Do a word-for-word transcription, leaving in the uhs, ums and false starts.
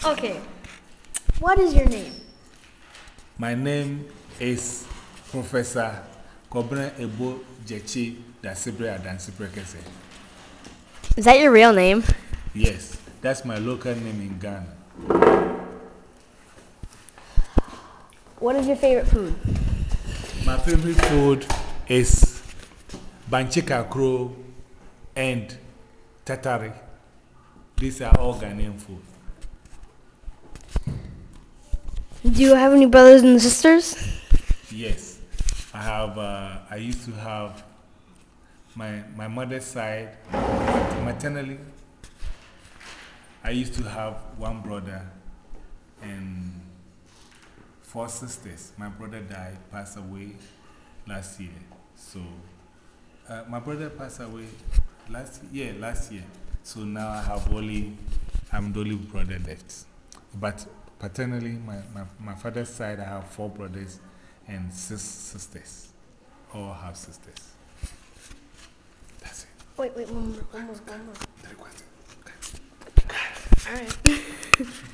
Okay. What is your name? My name is Professor Kobren Ebo Jechi Dasibre Adansipre Kese. Is that your real name? Yes, that's my local name in Ghana. What is your favorite food? My favorite food is Banchika Crow and Tatari. These are all Ghanaian food. Do you have any brothers and sisters? Yes, I have. Uh, I used to have my my mother's side maternally. I used to have one brother and four sisters. My brother died, passed away last year. So uh, my brother passed away last year. Yeah, last year. So now I have only. I'm the only brother left. But paternally, my, my, my father's side, I have four brothers and six sisters. All have sisters. That's it. Wait, wait, one more, one more, one more. Very quiet. Alright.